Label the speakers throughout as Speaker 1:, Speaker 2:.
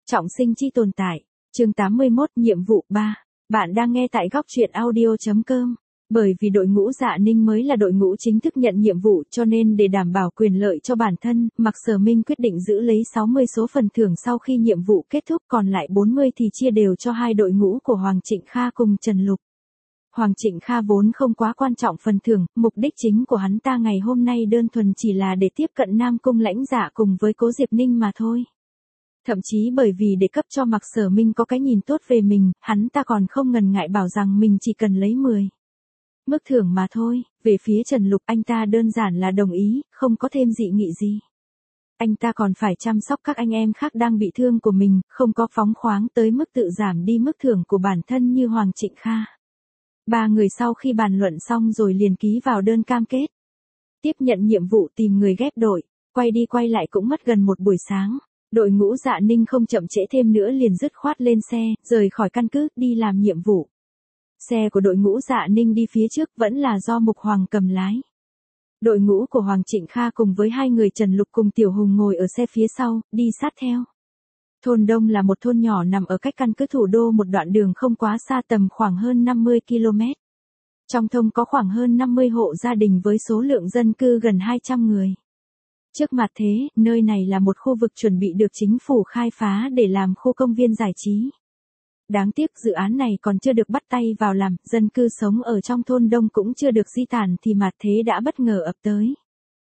Speaker 1: Trọng sinh chi tồn tại. Chương 81, nhiệm vụ 3. Bạn đang nghe tại góc truyện audio.com. Bởi vì đội ngũ Dạ Ninh mới là đội ngũ chính thức nhận nhiệm vụ, cho nên để đảm bảo quyền lợi cho bản thân, Mạc Sở Minh quyết định giữ lấy 60 số phần thưởng sau khi nhiệm vụ kết thúc, còn lại 40 thì chia đều cho hai đội ngũ của Hoàng Trịnh Kha cùng Trần Lục. Hoàng Trịnh Kha vốn không quá quan trọng phần thưởng, mục đích chính của hắn ta ngày hôm nay đơn thuần chỉ là để tiếp cận Nam Cung Lãnh Dạ cùng với Cố Diệp Ninh mà thôi. Thậm chí bởi vì để cấp cho Mạc Sở Minh có cái nhìn tốt về mình, hắn ta còn không ngần ngại bảo rằng mình chỉ cần lấy 10 mức thưởng mà thôi. Về phía Trần Lục, anh ta đơn giản là đồng ý, không có thêm dị nghị gì. Anh ta còn phải chăm sóc các anh em khác đang bị thương của mình, không có phóng khoáng tới mức tự giảm đi mức thưởng của bản thân như Hoàng Trịnh Kha. Ba người sau khi bàn luận xong rồi liền ký vào đơn cam kết. Tiếp nhận nhiệm vụ tìm người ghép đội, quay đi quay lại cũng mất gần một buổi sáng. Đội ngũ Dạ Ninh không chậm trễ thêm nữa liền dứt khoát lên xe, rời khỏi căn cứ, đi làm nhiệm vụ. Xe của đội ngũ Dạ Ninh đi phía trước vẫn là do Mục Hoàng cầm lái. Đội ngũ của Hoàng Trịnh Kha cùng với hai người Trần Lục cùng Tiểu Hùng ngồi ở xe phía sau, đi sát theo. Thôn Đông là một thôn nhỏ nằm ở cách căn cứ thủ đô một đoạn đường không quá xa, tầm khoảng hơn 50 km. Trong thôn có khoảng hơn 50 hộ gia đình với số lượng dân cư gần 200 người. Trước mặt thế, nơi này là một khu vực chuẩn bị được chính phủ khai phá để làm khu công viên giải trí. Đáng tiếc dự án này còn chưa được bắt tay vào làm, dân cư sống ở trong thôn Đông cũng chưa được di tản thì mặt thế đã bất ngờ ập tới.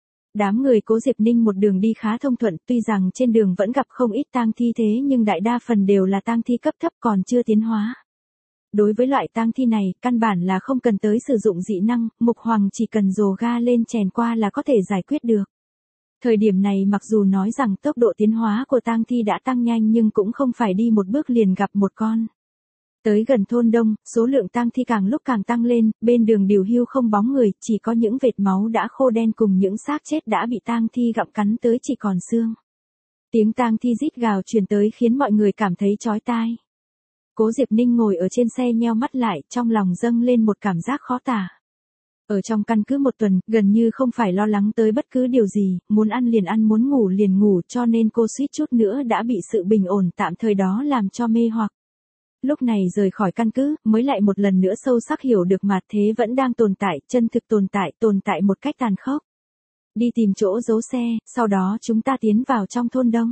Speaker 1: Đám người Cố Diệp Ninh một đường đi khá thông thuận, tuy rằng trên đường vẫn gặp không ít tang thi thế nhưng đại đa phần đều là tang thi cấp thấp còn chưa tiến hóa. Đối với loại tang thi này, căn bản là không cần tới sử dụng dị năng, Mục Hoàng chỉ cần dồ ga lên chèn qua là có thể giải quyết được. Thời điểm này mặc dù nói rằng tốc độ tiến hóa của tang thi đã tăng nhanh nhưng cũng không phải đi một bước liền gặp một con. Tới gần thôn Đông, số lượng tang thi càng lúc càng tăng lên, bên đường điều hưu không bóng người, chỉ có những vệt máu đã khô đen cùng những xác chết đã bị tang thi gặm cắn tới chỉ còn xương. Tiếng tang thi rít gào truyền tới khiến mọi người cảm thấy chói tai. Cố Diệp Ninh ngồi ở trên xe nheo mắt lại, trong lòng dâng lên một cảm giác khó tả. Ở trong căn cứ một tuần, gần như không phải lo lắng tới bất cứ điều gì, muốn ăn liền ăn, muốn ngủ liền ngủ, cho nên cô suýt chút nữa đã bị sự bình ổn tạm thời đó làm cho mê hoặc. Lúc này rời khỏi căn cứ, mới lại một lần nữa sâu sắc hiểu được mặt thế vẫn đang tồn tại, chân thực tồn tại một cách tàn khốc. Đi tìm chỗ giấu xe, sau đó chúng ta tiến vào trong thôn Đông.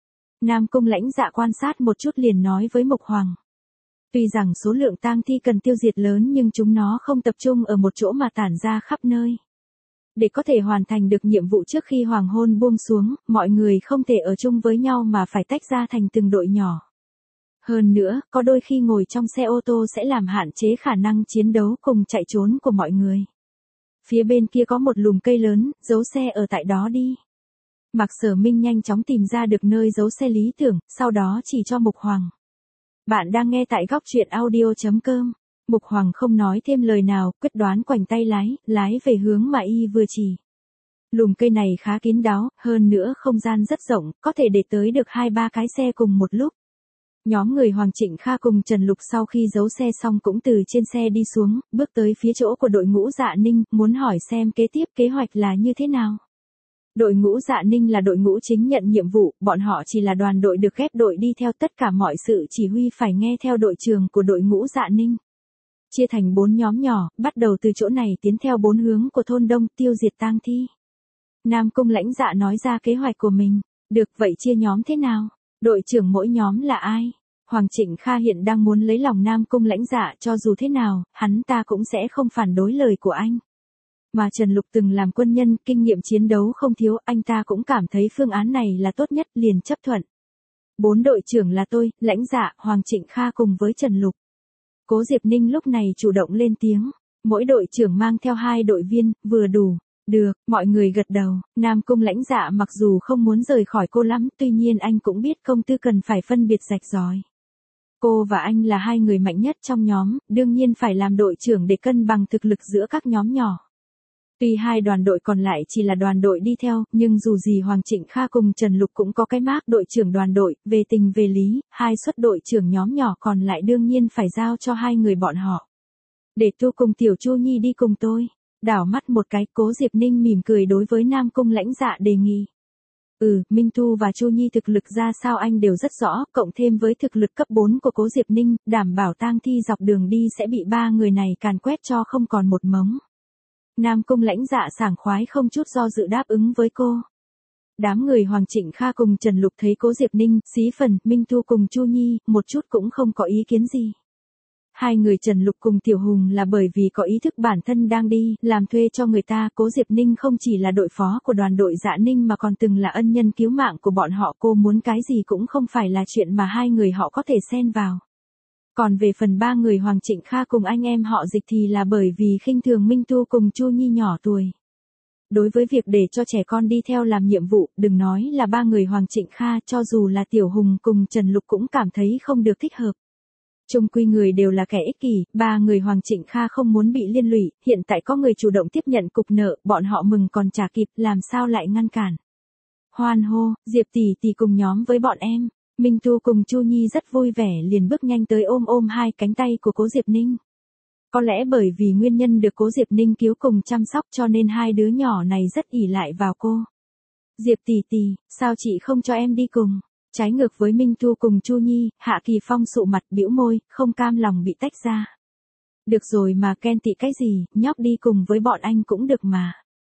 Speaker 1: Nam Cung Lãnh Dạ quan sát một chút liền nói với Mục Hoàng. Tuy rằng số lượng tang thi cần tiêu diệt lớn nhưng chúng nó không tập trung ở một chỗ mà tản ra khắp nơi. Để có thể hoàn thành được nhiệm vụ trước khi hoàng hôn buông xuống, mọi người không thể ở chung với nhau mà phải tách ra thành từng đội nhỏ. Hơn nữa, có đôi khi ngồi trong xe ô tô sẽ làm hạn chế khả năng chiến đấu cùng chạy trốn của mọi người. Phía bên kia có một lùm cây lớn, giấu xe ở tại đó đi. Mạc Sở Minh nhanh chóng tìm ra được nơi giấu xe lý tưởng, sau đó chỉ cho Mục Hoàng. Bạn đang nghe tại góc truyện audio.com. Mục Hoàng không nói thêm lời nào, quyết đoán khoảnh tay lái về hướng mà y vừa chỉ. Lùm cây này khá kín đáo, hơn nữa không gian rất rộng, có thể để tới được 2-3 cái xe cùng một lúc. Nhóm người Hoàng Trịnh Kha cùng Trần Lục sau khi giấu xe xong cũng từ trên xe đi xuống, bước tới phía chỗ của đội ngũ Dạ Ninh, muốn hỏi xem kế tiếp kế hoạch là như thế nào. Đội ngũ Dạ Ninh là đội ngũ chính nhận nhiệm vụ, bọn họ chỉ là đoàn đội được ghép đội đi theo, tất cả mọi sự chỉ huy phải nghe theo đội trưởng của đội ngũ Dạ Ninh. Chia thành 4 nhóm nhỏ, bắt đầu từ chỗ này tiến theo 4 hướng của thôn Đông, tiêu diệt tang thi. Nam Cung Lãnh Dạ nói ra kế hoạch của mình. Được, vậy chia nhóm thế nào? Đội trưởng mỗi nhóm là ai? Hoàng Trịnh Kha hiện đang muốn lấy lòng Nam Cung Lãnh Dạ, cho dù thế nào, hắn ta cũng sẽ không phản đối lời của anh. Mà Trần Lục từng làm quân nhân, kinh nghiệm chiến đấu không thiếu, anh ta cũng cảm thấy phương án này là tốt nhất, liền chấp thuận. 4 đội trưởng là tôi, Lãnh Dạ, Hoàng Trịnh Kha cùng với Trần Lục. Cố Diệp Ninh lúc này chủ động lên tiếng. Mỗi đội trưởng mang theo 2 đội viên, vừa đủ. Được, mọi người gật đầu. Nam Cung Lãnh Dạ mặc dù không muốn rời khỏi cô lắm, tuy nhiên anh cũng biết công tư cần phải phân biệt rạch ròi. Cô và anh là 2 người mạnh nhất trong nhóm, đương nhiên phải làm đội trưởng để cân bằng thực lực giữa các nhóm nhỏ. Tuy 2 đoàn đội còn lại chỉ là đoàn đội đi theo, nhưng dù gì Hoàng Trịnh Kha cùng Trần Lục cũng có cái mác đội trưởng đoàn đội, về tình về lý, 2 suất đội trưởng nhóm nhỏ còn lại đương nhiên phải giao cho 2 người bọn họ. Để Tu cùng Tiểu Chu Nhi đi cùng tôi. Đảo mắt một cái, Cố Diệp Ninh mỉm cười đối với Nam Cung Lãnh Dạ đề nghị. Minh Tu và Chu Nhi thực lực ra sao anh đều rất rõ, cộng thêm với thực lực cấp 4 của Cố Diệp Ninh, đảm bảo tang thi dọc đường đi sẽ bị ba người này càn quét cho không còn một mống. Nam Cung Lãnh Dạ sảng khoái không chút do dự đáp ứng với cô. Đám người Hoàng Trịnh Kha cùng Trần Lục thấy Cố Diệp Ninh, Xí Phần, Minh Tu cùng Chu Nhi, một chút cũng không có ý kiến gì. Hai người Trần Lục cùng Tiểu Hùng là bởi vì có ý thức bản thân đang đi, làm thuê cho người ta. Cố Diệp Ninh không chỉ là đội phó của đoàn đội Dạ Ninh mà còn từng là ân nhân cứu mạng của bọn họ. Cô muốn cái gì cũng không phải là chuyện mà hai người họ có thể xen vào. Còn về phần ba người Hoàng Trịnh Kha cùng anh em họ Dịch thì là bởi vì khinh thường Minh Tu cùng Chu Nhi nhỏ tuổi. Đối với việc để cho trẻ con đi theo làm nhiệm vụ, đừng nói là ba người Hoàng Trịnh Kha, cho dù là Tiểu Hùng cùng Trần Lục cũng cảm thấy không được thích hợp. Chung quy người đều là kẻ ích kỷ, ba người Hoàng Trịnh Kha không muốn bị liên lụy, hiện tại có người chủ động tiếp nhận cục nợ, bọn họ mừng còn trả kịp, làm sao lại ngăn cản. Hoan hô, Diệp tỷ tỷ cùng nhóm với bọn em. Minh Tu cùng Chu Nhi rất vui vẻ liền bước nhanh tới ôm hai cánh tay của Cố Diệp Ninh. Có lẽ bởi vì nguyên nhân được Cố Diệp Ninh cứu cùng chăm sóc cho nên hai đứa nhỏ này rất ỷ lại vào cô. Diệp tỷ tỷ, sao chị không cho em đi cùng? Trái ngược với Minh Tu cùng Chu Nhi, Hạ Kỳ Phong sụ mặt bĩu môi, không cam lòng bị tách ra. Được rồi mà ghen tị cái gì, nhóc đi cùng với bọn anh cũng được mà.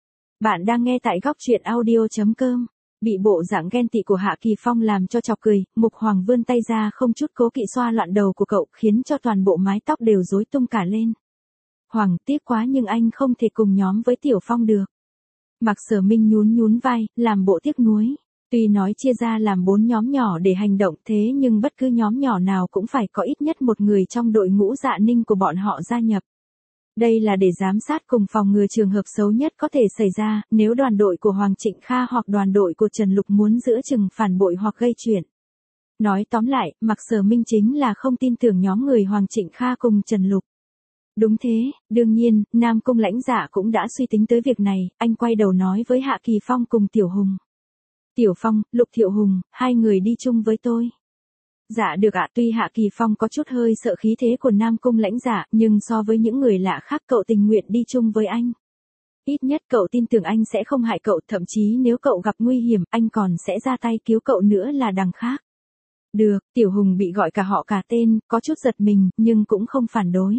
Speaker 1: Bạn đang nghe tại góc truyện audio.com. Bị bộ dạng ghen tị của Hạ Kỳ Phong làm cho chọc cười, Mục Hoàng vươn tay ra không chút cố kỵ xoa loạn đầu của cậu khiến cho toàn bộ mái tóc đều rối tung cả lên. Hoàng tiếc quá nhưng anh không thể cùng nhóm với Tiểu Phong được. Mạc Sở Minh nhún vai, làm bộ tiếc nuối. Tuy nói chia ra làm 4 nhóm nhỏ để hành động thế nhưng bất cứ nhóm nhỏ nào cũng phải có ít nhất một người trong đội ngũ Dạ Ninh của bọn họ gia nhập. Đây là để giám sát cùng phòng ngừa trường hợp xấu nhất có thể xảy ra, nếu đoàn đội của Hoàng Trịnh Kha hoặc đoàn đội của Trần Lục muốn giữa chừng phản bội hoặc gây chuyện. Nói tóm lại, Mạc Sở Minh chính là không tin tưởng nhóm người Hoàng Trịnh Kha cùng Trần Lục. Đúng thế, đương nhiên, Nam Cung Lãnh Dạ cũng đã suy tính tới việc này, anh quay đầu nói với Hạ Kỳ Phong cùng Tiểu Hùng. Tiểu Phong, Lục Thiệu Hùng, hai người đi chung với tôi. Dạ được ạ, tuy Hạ Kỳ Phong có chút hơi sợ khí thế của Nam Cung Lãnh Dạ, nhưng so với những người lạ khác cậu tình nguyện đi chung với anh. Ít nhất cậu tin tưởng anh sẽ không hại cậu, thậm chí nếu cậu gặp nguy hiểm, anh còn sẽ ra tay cứu cậu nữa là đằng khác. Được, Tiểu Hùng bị gọi cả họ cả tên, có chút giật mình, nhưng cũng không phản đối.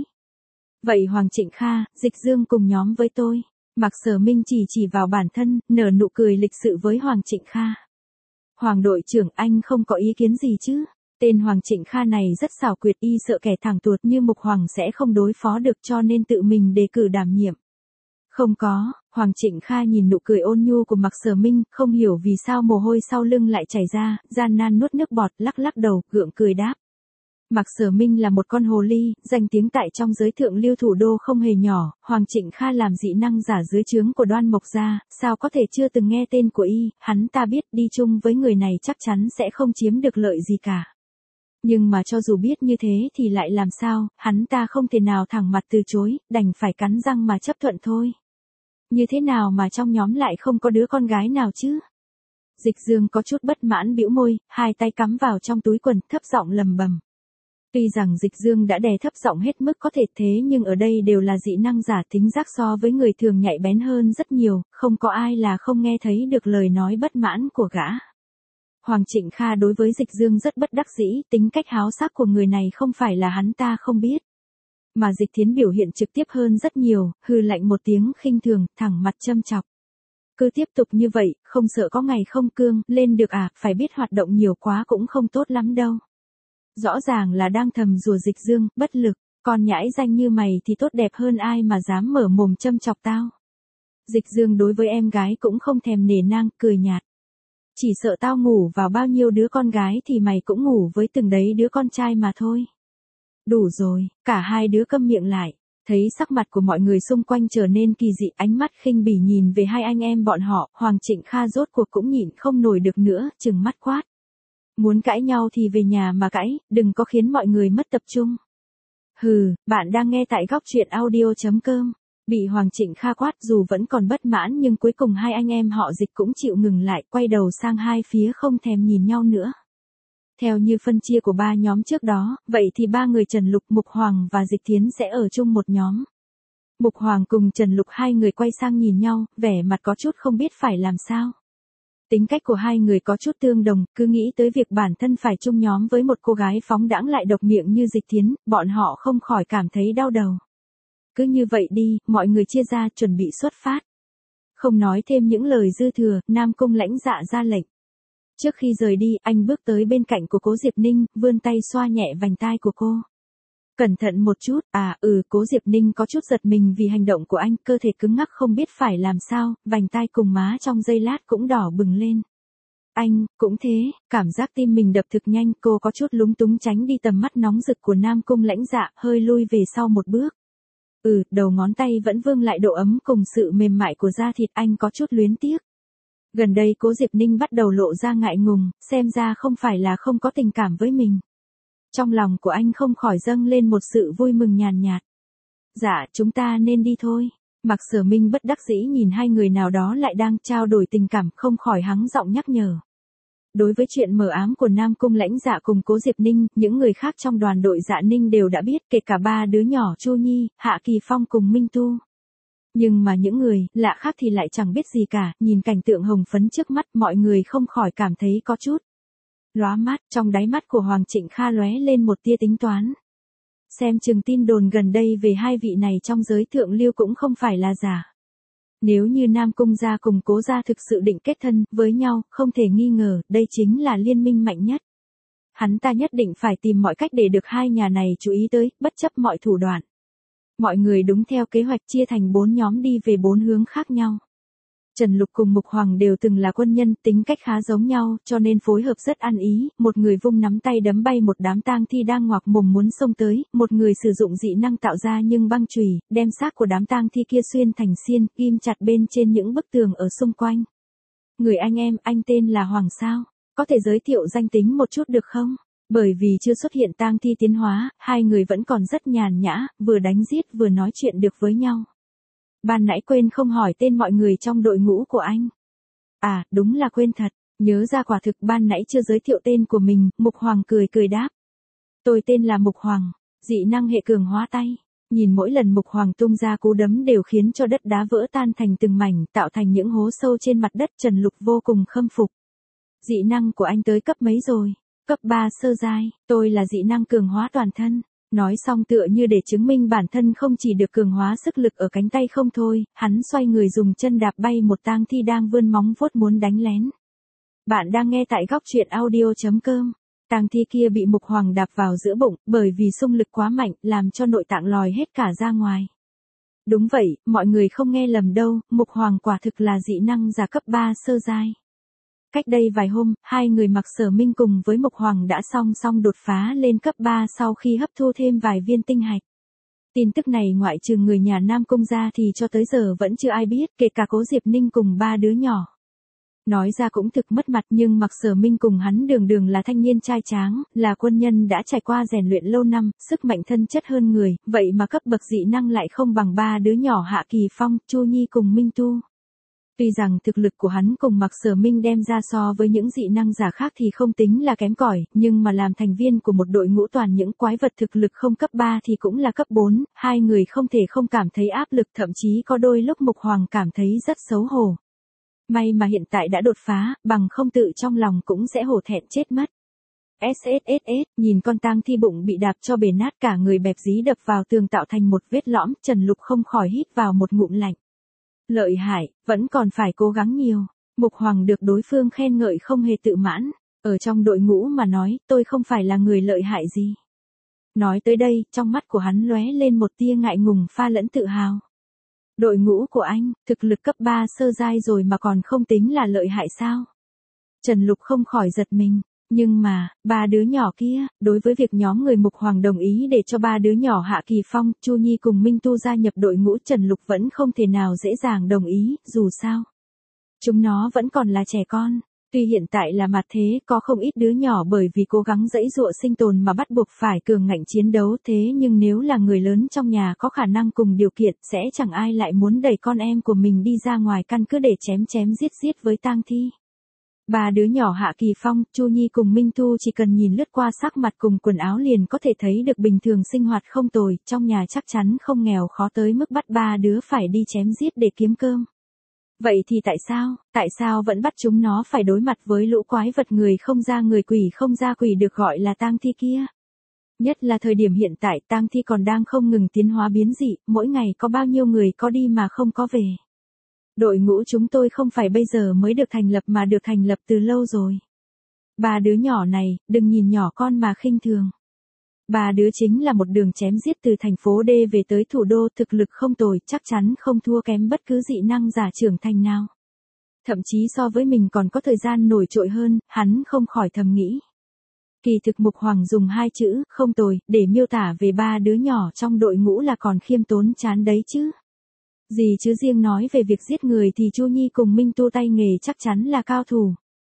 Speaker 1: Vậy Hoàng Trịnh Kha, Dịch Dương cùng nhóm với tôi. Mạc Sở Minh chỉ vào bản thân, nở nụ cười lịch sự với Hoàng Trịnh Kha. Hoàng đội trưởng, anh không có ý kiến gì chứ? Tên Hoàng Trịnh Kha này rất xảo quyệt, y sợ kẻ thẳng tuột như Mục Hoàng sẽ không đối phó được cho nên tự mình đề cử đảm nhiệm. Không có, Hoàng Trịnh Kha nhìn nụ cười ôn nhu của Mạc Sở Minh, không hiểu vì sao mồ hôi sau lưng lại chảy ra, gian nan nuốt nước bọt, lắc đầu, gượng cười đáp. Mạc Sở Minh là một con hồ ly, danh tiếng tại trong giới thượng lưu thủ đô không hề nhỏ, Hoàng Trịnh Kha làm dị năng giả dưới trướng của Đoan Mộc gia, sao có thể chưa từng nghe tên của y, hắn ta biết đi chung với người này chắc chắn sẽ không chiếm được lợi gì cả. Nhưng mà cho dù biết như thế thì lại làm sao, hắn ta không thể nào thẳng mặt từ chối, đành phải cắn răng mà chấp thuận thôi. Như thế nào mà trong nhóm lại không có đứa con gái nào chứ? Dịch Dương có chút bất mãn bĩu môi, hai tay cắm vào trong túi quần, thấp giọng lầm bầm. Tuy rằng Dịch Dương đã đè thấp giọng hết mức có thể thế nhưng ở đây đều là dị năng giả, tính giác so với người thường nhạy bén hơn rất nhiều, không có ai là không nghe thấy được lời nói bất mãn của gã. Hoàng Trịnh Kha đối với Dịch Dương rất bất đắc dĩ, tính cách háo sắc của người này không phải là hắn ta không biết. Mà Dịch Thiến biểu hiện trực tiếp hơn rất nhiều, hừ lạnh một tiếng khinh thường, thẳng mặt châm chọc. Cứ tiếp tục như vậy, không sợ có ngày không cương lên được à, phải biết hoạt động nhiều quá cũng không tốt lắm đâu. Rõ ràng là đang thầm rủa Dịch Dương, bất lực, con nhãi danh như mày thì tốt đẹp hơn ai mà dám mở mồm châm chọc tao. Dịch Dương đối với em gái cũng không thèm nể nang, cười nhạt. Chỉ sợ tao ngủ vào bao nhiêu đứa con gái thì mày cũng ngủ với từng đấy đứa con trai mà thôi. Đủ rồi, cả hai đứa câm miệng lại. Thấy sắc mặt của mọi người xung quanh trở nên kỳ dị, ánh mắt khinh bỉ nhìn về hai anh em bọn họ, Hoàng Trịnh Kha rốt cuộc cũng nhịn không nổi được nữa, trừng mắt quát. Muốn cãi nhau thì về nhà mà cãi, đừng có khiến mọi người mất tập trung. Hừ, bạn đang nghe tại góc truyện audio.com. Bị Hoàng Trịnh Kha quát dù vẫn còn bất mãn nhưng cuối cùng hai anh em họ Dịch cũng chịu ngừng lại, quay đầu sang hai phía không thèm nhìn nhau nữa. Theo như phân chia của ba nhóm trước đó, vậy thì ba người Trần Lục, Mục Hoàng và Dịch Thiến sẽ ở chung một nhóm. Mục Hoàng cùng Trần Lục hai người quay sang nhìn nhau, vẻ mặt có chút không biết phải làm sao. Tính cách của hai người có chút tương đồng, cứ nghĩ tới việc bản thân phải chung nhóm với một cô gái phóng đãng lại độc miệng như Dịch Thiến, bọn họ không khỏi cảm thấy đau đầu. Cứ như vậy đi, mọi người chia ra chuẩn bị xuất phát. Không nói thêm những lời dư thừa, Nam Cung Lãnh Dạ ra lệnh. Trước khi rời đi, anh bước tới bên cạnh của Cố Diệp Ninh, vươn tay xoa nhẹ vành tai của cô. Cẩn thận một chút, Cố Diệp Ninh có chút giật mình vì hành động của anh, cơ thể cứng ngắc không biết phải làm sao, vành tai cùng má trong giây lát cũng đỏ bừng lên. Anh, cũng thế, cảm giác tim mình đập thực nhanh, cô có chút lúng túng tránh đi tầm mắt nóng rực của Nam Cung Lãnh Dạ, hơi lui về sau một bước. Đầu ngón tay vẫn vương lại độ ấm cùng sự mềm mại của da thịt, anh có chút luyến tiếc. Gần đây Cố Diệp Ninh bắt đầu lộ ra ngại ngùng, xem ra không phải là không có tình cảm với mình. Trong lòng của anh không khỏi dâng lên một sự vui mừng nhàn nhạt. Dạ, chúng ta nên đi thôi. Mạc Sở Minh bất đắc dĩ nhìn hai người nào đó lại đang trao đổi tình cảm, không khỏi hắng giọng nhắc nhở. Đối với chuyện mờ ám của Nam Cung Lãnh Dạ cùng Cố Diệp Ninh, những người khác trong đoàn đội Dạ Ninh đều đã biết, kể cả ba đứa nhỏ Chu Nhi, Hạ Kỳ Phong cùng Minh Tu. Nhưng mà những người lạ khác thì lại chẳng biết gì cả, nhìn cảnh tượng hồng phấn trước mắt, mọi người không khỏi cảm thấy có chút lóa mắt. Trong đáy mắt của Hoàng Trịnh Kha lóe lên một tia tính toán. Xem chừng tin đồn gần đây về hai vị này trong giới thượng lưu cũng không phải là giả. Nếu như Nam Cung gia cùng Cố gia thực sự định kết thân với nhau, không thể nghi ngờ, đây chính là liên minh mạnh nhất. Hắn ta nhất định phải tìm mọi cách để được hai nhà này chú ý tới, bất chấp mọi thủ đoạn. Mọi người đúng theo kế hoạch chia thành 4 nhóm đi về 4 hướng khác nhau. Trần Lục cùng Mục Hoàng đều từng là quân nhân, tính cách khá giống nhau, cho nên phối hợp rất ăn ý, một người vung nắm tay đấm bay một đám tang thi đang ngoạc mồm muốn xông tới, một người sử dụng dị năng tạo ra nhưng băng chùy, đem xác của đám tang thi kia xuyên thành xiên, ghim chặt bên trên những bức tường ở xung quanh. Người anh em, anh tên là Hoàng sao? Có thể giới thiệu danh tính một chút được không? Bởi vì chưa xuất hiện tang thi tiến hóa, hai người vẫn còn rất nhàn nhã, vừa đánh giết vừa nói chuyện được với nhau. Ban nãy quên không hỏi tên mọi người trong đội ngũ của anh. Đúng là quên thật, nhớ ra quả thực ban nãy chưa giới thiệu tên của mình, Mục Hoàng cười cười đáp. Tôi tên là Mục Hoàng, dị năng hệ cường hóa tay. Nhìn mỗi lần Mục Hoàng tung ra cú đấm đều khiến cho đất đá vỡ tan thành từng mảnh, tạo thành những hố sâu trên mặt đất. Trần Lục vô cùng khâm phục. Dị năng của anh tới cấp mấy rồi? Cấp 3 sơ giai, tôi là dị năng cường hóa toàn thân. Nói xong tựa như để chứng minh bản thân không chỉ được cường hóa sức lực ở cánh tay không thôi, hắn xoay người dùng chân đạp bay một tang thi đang vươn móng vuốt muốn đánh lén. Bạn đang nghe tại góc truyện audio.com. Tang thi kia bị Mục Hoàng đạp vào giữa bụng, bởi vì xung lực quá mạnh, làm cho nội tạng lòi hết cả ra ngoài. Đúng vậy, mọi người không nghe lầm đâu, Mục Hoàng quả thực là dị năng giả cấp 3 sơ giai. Cách đây vài hôm, hai người Mạc Sở Minh cùng với Mục Hoàng đã song song đột phá lên cấp 3 sau khi hấp thu thêm vài viên tinh hạch. Tin tức này ngoại trừ người nhà Nam Cung ra thì cho tới giờ vẫn chưa ai biết, kể cả Cố Diệp Ninh cùng ba đứa nhỏ. Nói ra cũng thực mất mặt, nhưng Mạc Sở Minh cùng hắn đường đường là thanh niên trai tráng, là quân nhân đã trải qua rèn luyện lâu năm, sức mạnh thân chất hơn người, vậy mà cấp bậc dị năng lại không bằng ba đứa nhỏ Hạ Kỳ Phong, Chu Nhi cùng Minh Tu. Tuy rằng thực lực của hắn cùng Mạc Sở Minh đem ra so với những dị năng giả khác thì không tính là kém cỏi, nhưng mà làm thành viên của một đội ngũ toàn những quái vật thực lực không cấp 3 thì cũng là cấp 4, hai người không thể không cảm thấy áp lực, thậm chí có đôi lúc Mục Hoàng cảm thấy rất xấu hổ. May mà hiện tại đã đột phá, bằng không tự trong lòng cũng sẽ hổ thẹn chết mất. SSSS, nhìn con tang thi bụng bị đạp cho bể nát cả người bẹp dí đập vào tường tạo thành một vết lõm, Trần Lục không khỏi hít vào một ngụm lạnh. Lợi hại, vẫn còn phải cố gắng nhiều. Mục Hoàng được đối phương khen ngợi không hề tự mãn. Ở trong đội ngũ mà nói, tôi không phải là người lợi hại gì. Nói tới đây, trong mắt của hắn lóe lên một tia ngại ngùng pha lẫn tự hào. Đội ngũ của anh, thực lực cấp 3 sơ giai rồi mà còn không tính là lợi hại sao? Trần Lục không khỏi giật mình. Nhưng mà, ba đứa nhỏ kia, đối với việc nhóm người Mục Hoàng đồng ý để cho ba đứa nhỏ Hạ Kỳ Phong, Chu Nhi cùng Minh Tu gia nhập đội ngũ, Trần Lục vẫn không thể nào dễ dàng đồng ý, dù sao. Chúng nó vẫn còn là trẻ con. Tuy hiện tại là mặt thế, có không ít đứa nhỏ bởi vì cố gắng giãy giụa sinh tồn mà bắt buộc phải cường ngạnh chiến đấu, thế nhưng nếu là người lớn trong nhà có khả năng cùng điều kiện, sẽ chẳng ai lại muốn đẩy con em của mình đi ra ngoài căn cứ để chém giết với tang thi. Ba đứa nhỏ Hạ Kỳ Phong, Chu Nhi cùng Minh Tu chỉ cần nhìn lướt qua sắc mặt cùng quần áo liền có thể thấy được bình thường sinh hoạt không tồi, trong nhà chắc chắn không nghèo khó tới mức bắt ba đứa phải đi chém giết để kiếm cơm. Vậy thì tại sao vẫn bắt chúng nó phải đối mặt với lũ quái vật người không ra người quỷ không ra quỷ được gọi là tang thi kia? Nhất là thời điểm hiện tại tang thi còn đang không ngừng tiến hóa biến dị, mỗi ngày có bao nhiêu người có đi mà không có về. Đội ngũ chúng tôi không phải bây giờ mới được thành lập mà được thành lập từ lâu rồi. 3 đứa nhỏ này, đừng nhìn nhỏ con mà khinh thường. 3 đứa chính là một đường chém giết từ thành phố D về tới thủ đô, thực lực không tồi, chắc chắn không thua kém bất cứ dị năng giả trưởng thành nào. Thậm chí so với mình còn có thời gian nổi trội hơn, hắn không khỏi thầm nghĩ. Kỳ thực Mục Hoàng dùng 2 chữ, không tồi, để miêu tả về 3 đứa nhỏ trong đội ngũ là còn khiêm tốn chán đấy chứ. Gì chứ riêng nói về việc giết người thì Chu Nhi cùng Minh Tu tay nghề chắc chắn là cao thủ.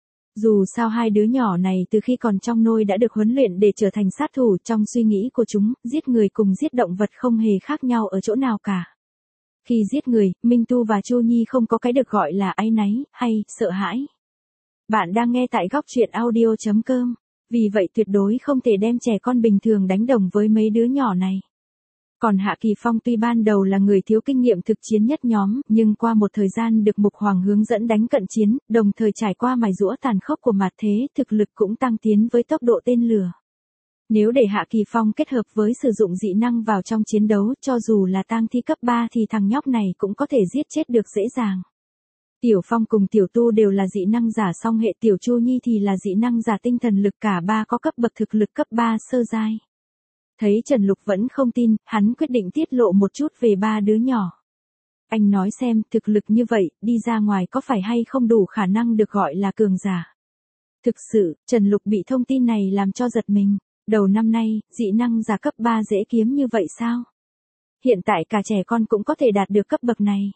Speaker 1: Dù sao 2 đứa nhỏ này từ khi còn trong nôi đã được huấn luyện để trở thành sát thủ, trong suy nghĩ của chúng, giết người cùng giết động vật không hề khác nhau ở chỗ nào cả. Khi giết người, Minh Tu và Chu Nhi không có cái được gọi là áy náy, hay sợ hãi. Bạn đang nghe tại góc truyện audio.com, vì vậy tuyệt đối không thể đem trẻ con bình thường đánh đồng với mấy đứa nhỏ này. Còn Hạ Kỳ Phong tuy ban đầu là người thiếu kinh nghiệm thực chiến nhất nhóm, nhưng qua một thời gian được Mục Hoàng hướng dẫn đánh cận chiến, đồng thời trải qua mài giũa tàn khốc của mặt thế, thực lực cũng tăng tiến với tốc độ tên lửa. Nếu để Hạ Kỳ Phong kết hợp với sử dụng dị năng vào trong chiến đấu, cho dù là tang thi cấp 3 thì thằng nhóc này cũng có thể giết chết được dễ dàng. Tiểu Phong cùng Tiểu Tu đều là dị năng giả song hệ, Tiểu Chu Nhi thì là dị năng giả tinh thần lực, cả ba có cấp bậc thực lực cấp 3 sơ giai. Thấy Trần Lục vẫn không tin, hắn quyết định tiết lộ một chút về 3 đứa nhỏ. Anh nói xem, thực lực như vậy, đi ra ngoài có phải hay không đủ khả năng được gọi là cường giả? Thực sự, Trần Lục bị thông tin này làm cho giật mình. Đầu năm nay, dị năng giả cấp 3 dễ kiếm như vậy sao? Hiện tại cả trẻ con cũng có thể đạt được cấp bậc này.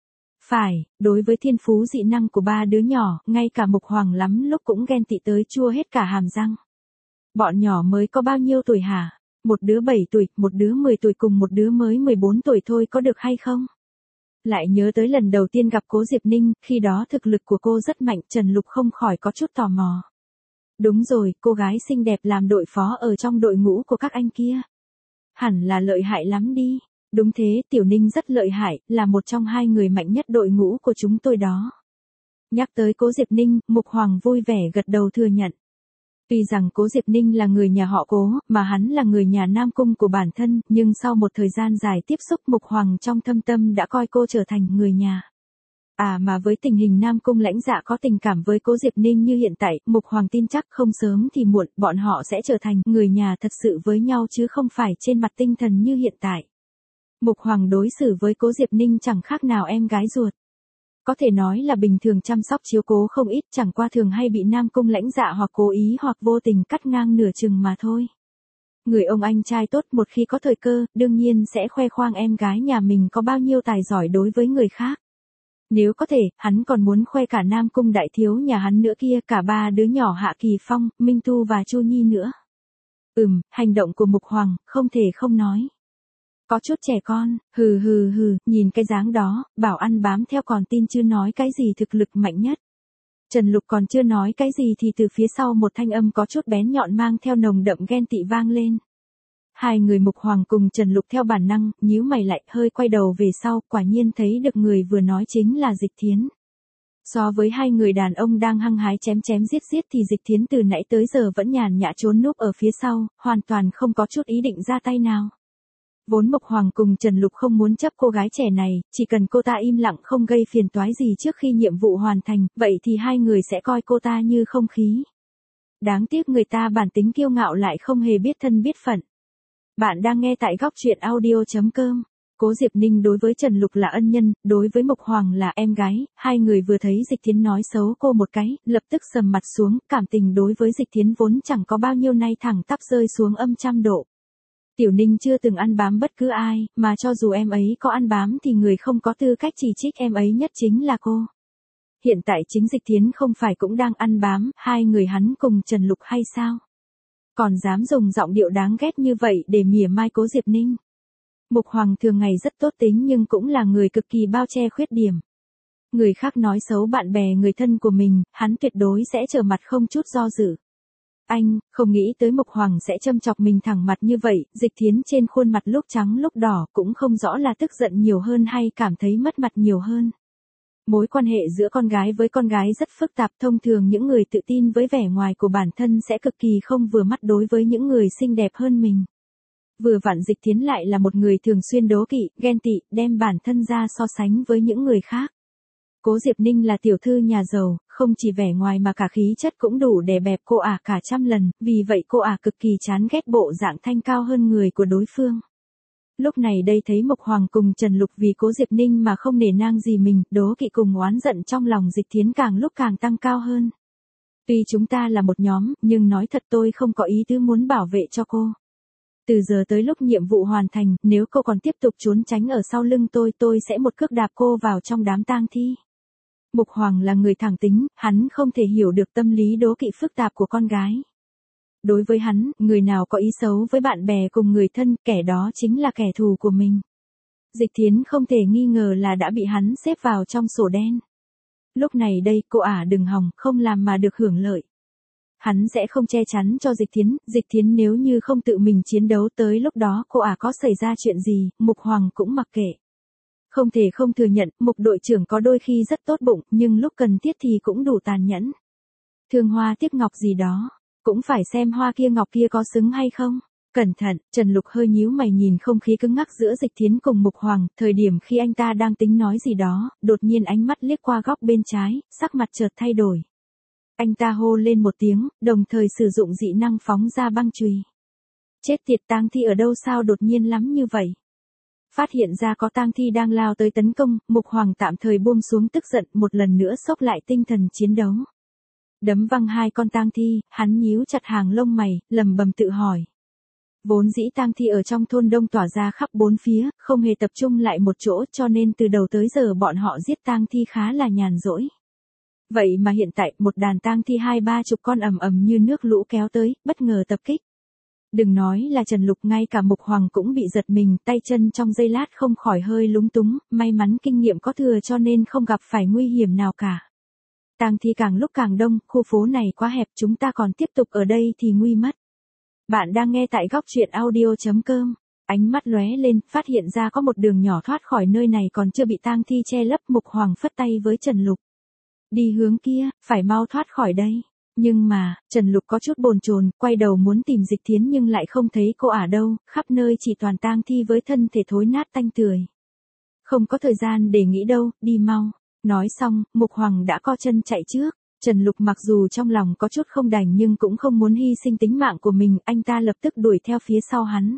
Speaker 1: Phải, đối với thiên phú dị năng của 3 đứa nhỏ, ngay cả Mục Hoàng lắm lúc cũng ghen tị tới chua hết cả hàm răng. Bọn nhỏ mới có bao nhiêu tuổi hả? Một đứa 7 tuổi, một đứa 10 tuổi cùng một đứa mới 14 tuổi thôi có được hay không? Lại nhớ tới lần đầu tiên gặp Cố Diệp Ninh, khi đó thực lực của cô rất mạnh, Trần Lục không khỏi có chút tò mò. Đúng rồi, cô gái xinh đẹp làm đội phó ở trong đội ngũ của các anh kia. Hẳn là lợi hại lắm đi. Đúng thế, Tiểu Ninh rất lợi hại, là một trong 2 người mạnh nhất đội ngũ của chúng tôi đó. Nhắc tới Cố Diệp Ninh, Mục Hoàng vui vẻ gật đầu thừa nhận. Tuy rằng Cố Diệp Ninh là người nhà họ Cố, mà hắn là người nhà Nam Cung của bản thân, nhưng sau một thời gian dài tiếp xúc, Mục Hoàng trong thâm tâm đã coi cô trở thành người nhà. Mà với tình hình Nam Cung lãnh dạ có tình cảm với Cố Diệp Ninh như hiện tại, Mục Hoàng tin chắc không sớm thì muộn, bọn họ sẽ trở thành người nhà thật sự với nhau chứ không phải trên mặt tinh thần như hiện tại. Mục Hoàng đối xử với Cố Diệp Ninh chẳng khác nào em gái ruột. Có thể nói là bình thường chăm sóc chiếu cố không ít, chẳng qua thường hay bị Nam Cung lãnh dạ hoặc cố ý hoặc vô tình cắt ngang nửa chừng mà thôi. Người ông anh trai tốt một khi có thời cơ, đương nhiên sẽ khoe khoang em gái nhà mình có bao nhiêu tài giỏi đối với người khác. Nếu có thể, hắn còn muốn khoe cả Nam Cung đại thiếu nhà hắn nữa kia, cả 3 đứa nhỏ Hạ Kỳ Phong, Minh Tu và Chu Nhi nữa. Hành động của Mục Hoàng, không thể không nói. Có chút trẻ con, hừ, nhìn cái dáng đó, bảo ăn bám theo còn tin chứ nói cái gì thực lực mạnh nhất. Trần Lục còn chưa nói cái gì thì từ phía sau một thanh âm có chút bén nhọn mang theo nồng đậm ghen tị vang lên. 2 người Mục Hoàng cùng Trần Lục theo bản năng, nhíu mày lại, hơi quay đầu về sau, quả nhiên thấy được người vừa nói chính là Dịch Thiến. So với 2 người đàn ông đang hăng hái chém giết thì Dịch Thiến từ nãy tới giờ vẫn nhàn nhã trốn núp ở phía sau, hoàn toàn không có chút ý định ra tay nào. Vốn Mục Hoàng cùng Trần Lục không muốn chấp cô gái trẻ này, chỉ cần cô ta im lặng không gây phiền toái gì trước khi nhiệm vụ hoàn thành, vậy thì 2 người sẽ coi cô ta như không khí. Đáng tiếc người ta bản tính kiêu ngạo lại không hề biết thân biết phận. Bạn đang nghe tại góc truyện audio.com. Cố Diệp Ninh đối với Trần Lục là ân nhân, đối với Mục Hoàng là em gái, 2 người vừa thấy Dịch Thiến nói xấu cô một cái, lập tức sầm mặt xuống, cảm tình đối với Dịch Thiến vốn chẳng có bao nhiêu nay thẳng tắp rơi xuống âm 100 độ. Tiểu Ninh chưa từng ăn bám bất cứ ai, mà cho dù em ấy có ăn bám thì người không có tư cách chỉ trích em ấy nhất chính là cô. Hiện tại chính Dịch Thiến không phải cũng đang ăn bám 2 người hắn cùng Trần Lục hay sao? Còn dám dùng giọng điệu đáng ghét như vậy để mỉa mai Cố Diệp Ninh. Mục Hoàng thường ngày rất tốt tính nhưng cũng là người cực kỳ bao che khuyết điểm. Người khác nói xấu bạn bè người thân của mình, hắn tuyệt đối sẽ trở mặt không chút do dự. Anh, không nghĩ tới Mục Hoàng sẽ châm chọc mình thẳng mặt như vậy, Dịch Thiến trên khuôn mặt lúc trắng lúc đỏ cũng không rõ là tức giận nhiều hơn hay cảm thấy mất mặt nhiều hơn. Mối quan hệ giữa con gái với con gái rất phức tạp, thông thường những người tự tin với vẻ ngoài của bản thân sẽ cực kỳ không vừa mắt đối với những người xinh đẹp hơn mình. Vừa vặn Dịch Thiến lại là một người thường xuyên đố kỵ, ghen tị, đem bản thân ra so sánh với những người khác. Cố Diệp Ninh là tiểu thư nhà giàu, không chỉ vẻ ngoài mà cả khí chất cũng đủ để bẹp cô ả cả trăm lần, vì vậy cô ả cực kỳ chán ghét bộ dạng thanh cao hơn người của đối phương. Lúc này đây thấy Mộc Hoàng cùng Trần Lục vì Cố Diệp Ninh mà không nể nang gì mình, đố kỵ cùng oán giận trong lòng Dịch Thiến càng lúc càng tăng cao hơn. Tuy chúng ta là một nhóm, nhưng nói thật tôi không có ý tứ muốn bảo vệ cho cô. Từ giờ tới lúc nhiệm vụ hoàn thành, nếu cô còn tiếp tục trốn tránh ở sau lưng tôi sẽ một cước đạp cô vào trong đám tang thi. Mục Hoàng là người thẳng tính, hắn không thể hiểu được tâm lý đố kỵ phức tạp của con gái. Đối với hắn, người nào có ý xấu với bạn bè cùng người thân, kẻ đó chính là kẻ thù của mình. Dịch Thiến không thể nghi ngờ là đã bị hắn xếp vào trong sổ đen. Lúc này đây, cô ả đừng hòng, không làm mà được hưởng lợi. Hắn sẽ không che chắn cho Dịch Thiến nếu như không tự mình chiến đấu tới lúc đó cô ả có xảy ra chuyện gì, Mục Hoàng cũng mặc kệ. Không thể không thừa nhận, Mục đội trưởng có đôi khi rất tốt bụng, nhưng lúc cần thiết thì cũng đủ tàn nhẫn. Thương hoa tiếc ngọc gì đó, cũng phải xem hoa kia ngọc kia có xứng hay không. Cẩn thận, Trần Lục hơi nhíu mày nhìn không khí cứng ngắc giữa Dịch Thiến cùng Mục Hoàng, thời điểm khi anh ta đang tính nói gì đó, đột nhiên ánh mắt liếc qua góc bên trái, sắc mặt chợt thay đổi. Anh ta hô lên một tiếng, đồng thời sử dụng dị năng phóng ra băng chùy. Chết tiệt, tang thi ở đâu sao đột nhiên lắm như vậy? Phát hiện ra có tang thi đang lao tới tấn công, Mục Hoàng tạm thời buông xuống tức giận, một lần nữa xốc lại tinh thần chiến đấu. Đấm văng hai con tang thi, hắn nhíu chặt hàng lông mày, lẩm bẩm tự hỏi. Vốn dĩ tang thi ở trong thôn đông tỏa ra khắp bốn phía, không hề tập trung lại một chỗ, cho nên từ đầu tới giờ bọn họ giết tang thi khá là nhàn rỗi. Vậy mà hiện tại một đàn tang thi 20-30 con ầm ầm như nước lũ kéo tới, bất ngờ tập kích. Đừng nói là Trần Lục, ngay cả Mục Hoàng cũng bị giật mình, tay chân trong giây lát không khỏi hơi lúng túng, may mắn kinh nghiệm có thừa cho nên không gặp phải nguy hiểm nào cả. Tang thi càng lúc càng đông, khu phố này quá hẹp, chúng ta còn tiếp tục ở đây thì nguy mất. Bạn đang nghe tại góc truyện audio.com. Ánh mắt lóe lên, phát hiện ra có một đường nhỏ thoát khỏi nơi này còn chưa bị tang thi che lấp. Mục Hoàng phất tay với Trần Lục. Đi hướng kia, phải mau thoát khỏi đây. Nhưng mà, Trần Lục có chút bồn chồn, quay đầu muốn tìm Dịch Thiến nhưng lại không thấy cô ả đâu, khắp nơi chỉ toàn tang thi với thân thể thối nát tanh tưởi. Không có thời gian để nghĩ đâu, đi mau. Nói xong, Mục Hoàng đã co chân chạy trước. Trần Lục mặc dù trong lòng có chút không đành nhưng cũng không muốn hy sinh tính mạng của mình, anh ta lập tức đuổi theo phía sau hắn.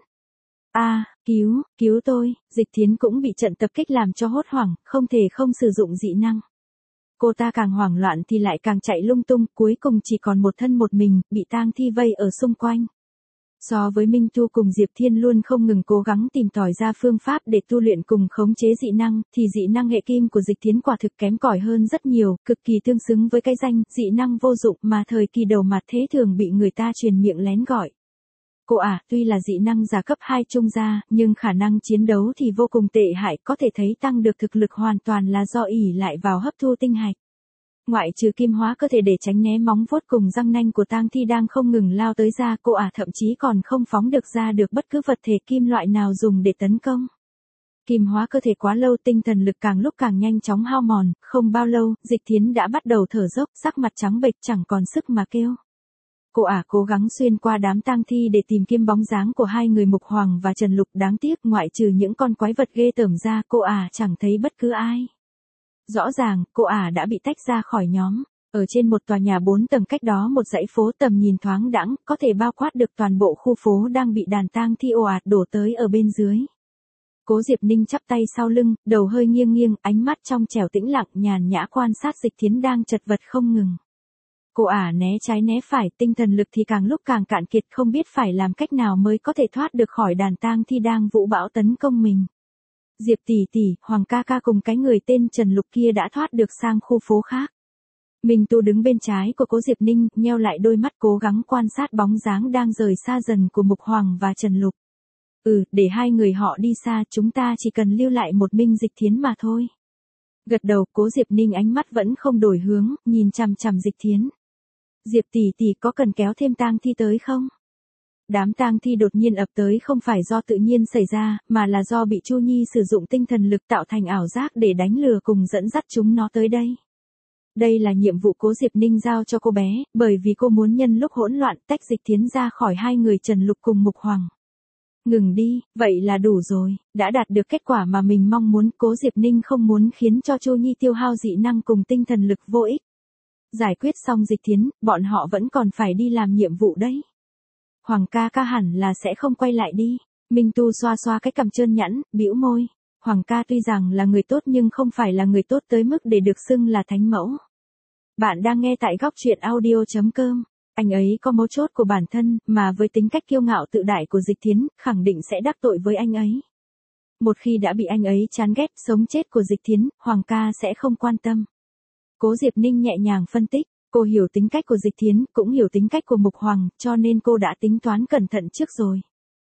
Speaker 1: Cứu tôi, Dịch Thiến cũng bị trận tập kích làm cho hốt hoảng, không thể không sử dụng dị năng. Cô ta càng hoảng loạn thì lại càng chạy lung tung, cuối cùng chỉ còn một thân một mình, bị tang thi vây ở xung quanh. So với Minh Tu cùng Diệp Thiên luôn không ngừng cố gắng tìm tòi ra phương pháp để tu luyện cùng khống chế dị năng, thì dị năng hệ kim của Dịch Thiến quả thực kém cỏi hơn rất nhiều, cực kỳ tương xứng với cái danh dị năng vô dụng mà thời kỳ đầu mặt thế thường bị người ta truyền miệng lén gọi. Cô tuy là dị năng giả cấp 2 trung gia, nhưng khả năng chiến đấu thì vô cùng tệ hại, có thể thấy tăng được thực lực hoàn toàn là do ỷ lại vào hấp thu tinh hạch. Ngoại trừ kim hóa cơ thể để tránh né móng vuốt cùng răng nanh của tang thi đang không ngừng lao tới ra, cô thậm chí còn không phóng được ra được bất cứ vật thể kim loại nào dùng để tấn công. Kim hóa cơ thể quá lâu, tinh thần lực càng lúc càng nhanh chóng hao mòn, không bao lâu, Dịch Thiến đã bắt đầu thở dốc, sắc mặt trắng bệch chẳng còn sức mà kêu. Cô cố gắng xuyên qua đám tang thi để tìm kiếm bóng dáng của hai người Mục Hoàng và Trần Lục, đáng tiếc ngoại trừ những con quái vật ghê tởm ra, cô chẳng thấy bất cứ ai. Rõ ràng, cô đã bị tách ra khỏi nhóm. Ở trên một tòa nhà 4 tầng cách đó một dãy phố tầm nhìn thoáng đãng, có thể bao quát được toàn bộ khu phố đang bị đàn tang thi ồ ạt đổ tới ở bên dưới. Cố Diệp Ninh chắp tay sau lưng, đầu hơi nghiêng nghiêng, ánh mắt trong trẻo tĩnh lặng nhàn nhã quan sát Dịch Thiến đang chật vật không ngừng. Cô né trái né phải, tinh thần lực thì càng lúc càng cạn kiệt, không biết phải làm cách nào mới có thể thoát được khỏi đàn tang thi đang vũ bão tấn công mình. Diệp tỷ tỷ, Hoàng ca ca cùng cái người tên Trần Lục kia đã thoát được sang khu phố khác. Minh Tu đứng bên trái của Cố Diệp Ninh, nheo lại đôi mắt cố gắng quan sát bóng dáng đang rời xa dần của Mục Hoàng và Trần Lục. Để hai người họ đi xa, chúng ta chỉ cần lưu lại một mình Dịch Thiến mà thôi. Gật đầu, Cố Diệp Ninh ánh mắt vẫn không đổi hướng, nhìn chằm chằm Dịch Thiến. Diệp tỷ tỷ có cần kéo thêm tang thi tới không? Đám tang thi đột nhiên ập tới không phải do tự nhiên xảy ra, mà là do bị Chu Nhi sử dụng tinh thần lực tạo thành ảo giác để đánh lừa cùng dẫn dắt chúng nó tới đây. Đây là nhiệm vụ Cố Diệp Ninh giao cho cô bé, bởi vì cô muốn nhân lúc hỗn loạn tách Dịch Thiến ra khỏi hai người Trần Lục cùng Mục Hoàng. Ngừng đi, vậy là đủ rồi, đã đạt được kết quả mà mình mong muốn. Cố Diệp Ninh không muốn khiến cho Chu Nhi tiêu hao dị năng cùng tinh thần lực vô ích. Giải quyết xong Dịch Thiến, bọn họ vẫn còn phải đi làm nhiệm vụ đấy. Hoàng ca ca hẳn là sẽ không quay lại đi. Minh Tu xoa xoa cái cằm trơn nhẵn, bĩu môi. Hoàng ca tuy rằng là người tốt nhưng không phải là người tốt tới mức để được xưng là thánh mẫu. Bạn đang nghe tại góc truyện audio.com. Anh ấy có mấu chốt của bản thân, mà với tính cách kiêu ngạo tự đại của Dịch Thiến, khẳng định sẽ đắc tội với anh ấy. Một khi đã bị anh ấy chán ghét, sống chết của Dịch Thiến, Hoàng ca sẽ không quan tâm. Cố Diệp Ninh nhẹ nhàng phân tích, cô hiểu tính cách của Dịch Thiến, cũng hiểu tính cách của Mục Hoàng, cho nên cô đã tính toán cẩn thận trước rồi.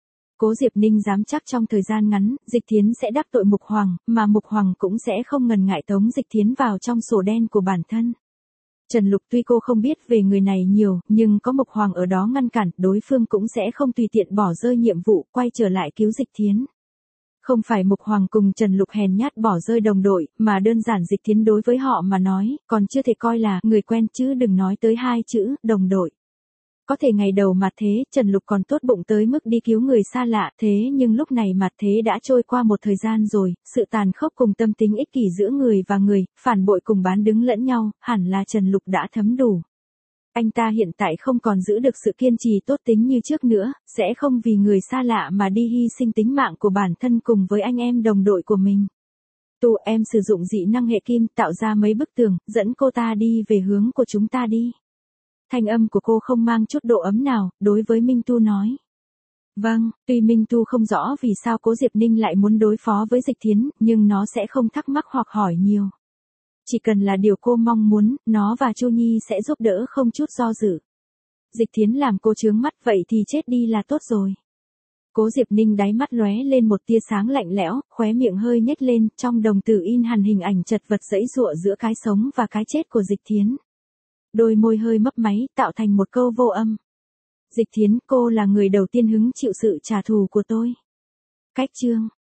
Speaker 1: Cố Diệp Ninh dám chắc trong thời gian ngắn, Dịch Thiến sẽ đắc tội Mục Hoàng, mà Mục Hoàng cũng sẽ không ngần ngại tống Dịch Thiến vào trong sổ đen của bản thân. Trần Lục tuy cô không biết về người này nhiều, nhưng có Mục Hoàng ở đó ngăn cản, đối phương cũng sẽ không tùy tiện bỏ rơi nhiệm vụ, quay trở lại cứu Dịch Thiến. Không phải Mục Hoàng cùng Trần Lục hèn nhát bỏ rơi đồng đội, mà đơn giản Dịch Thiến đối với họ mà nói, còn chưa thể coi là người quen chứ đừng nói tới hai chữ, đồng đội. Có thể ngày đầu mặt thế, Trần Lục còn tốt bụng tới mức đi cứu người xa lạ, thế nhưng lúc này mặt thế đã trôi qua một thời gian rồi, sự tàn khốc cùng tâm tính ích kỷ giữa người và người, phản bội cùng bán đứng lẫn nhau, hẳn là Trần Lục đã thấm đủ. Anh ta hiện tại không còn giữ được sự kiên trì tốt tính như trước nữa, sẽ không vì người xa lạ mà đi hy sinh tính mạng của bản thân cùng với anh em đồng đội của mình. Tụ em sử dụng dị năng hệ kim tạo ra mấy bức tường, dẫn cô ta đi về hướng của chúng ta đi. Thanh âm của cô không mang chút độ ấm nào, đối với Minh Tu nói. Vâng, tuy Minh Tu không rõ vì sao Cố Diệp Ninh lại muốn đối phó với Dịch Thiến, nhưng nó sẽ không thắc mắc hoặc hỏi nhiều. Chỉ cần là điều cô mong muốn, nó và Chu Nhi sẽ giúp đỡ không chút do dự. Dịch Thiến làm cô chướng mắt, vậy thì chết đi là tốt rồi. Cố Diệp Ninh đáy mắt lóe lên một tia sáng lạnh lẽo, khóe miệng hơi nhếch lên, trong đồng tử in hằn hình ảnh chật vật giãy giụa giữa cái sống và cái chết của Dịch Thiến. Đôi môi hơi mấp máy, tạo thành một câu vô âm. Dịch Thiến, cô là người đầu tiên hứng chịu sự trả thù của tôi. Cách chương